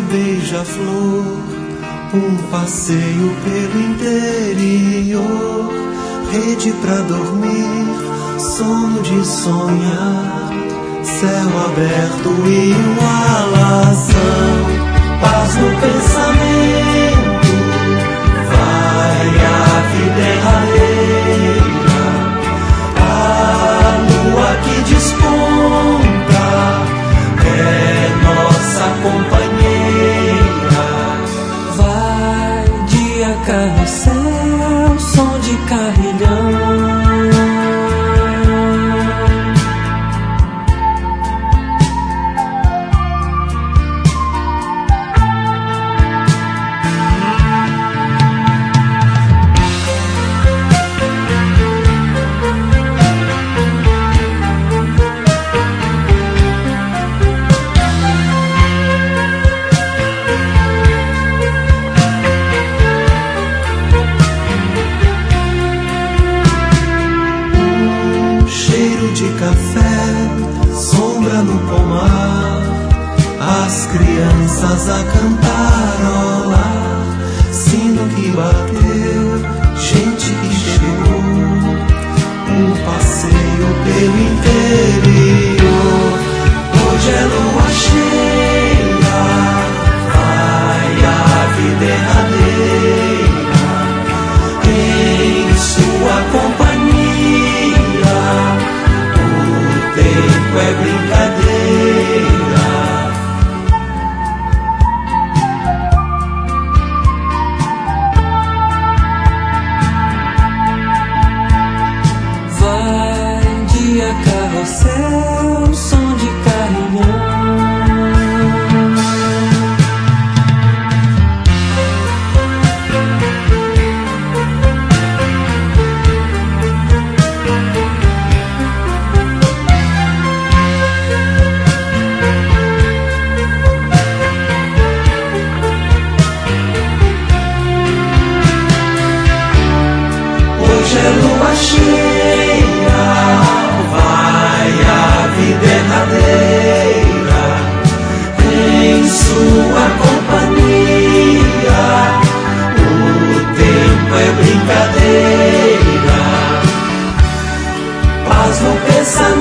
beija-flor, um passeio pelo interior, rede pra dormir, sono de sonhar, céu aberto e uma alazão, paz no pensamento, vai a vida é rareira, a lua que desponta é nossa companheira. Vai dia carrossel, som de carrilhão. De café, sombra no pomar, as crianças a cantarolar, sino que bateu, gente que chegou, um passeio pelo interior. Hoje é lua cheia, vai a vida derradeira, em sua companhia. Tempo é brincadeira. Vai dia carrossel, som de carrilhão. Hoje é lua cheia, vai a vida derradeira, em sua companhia, o tempo é brincadeira, paz no pensamento.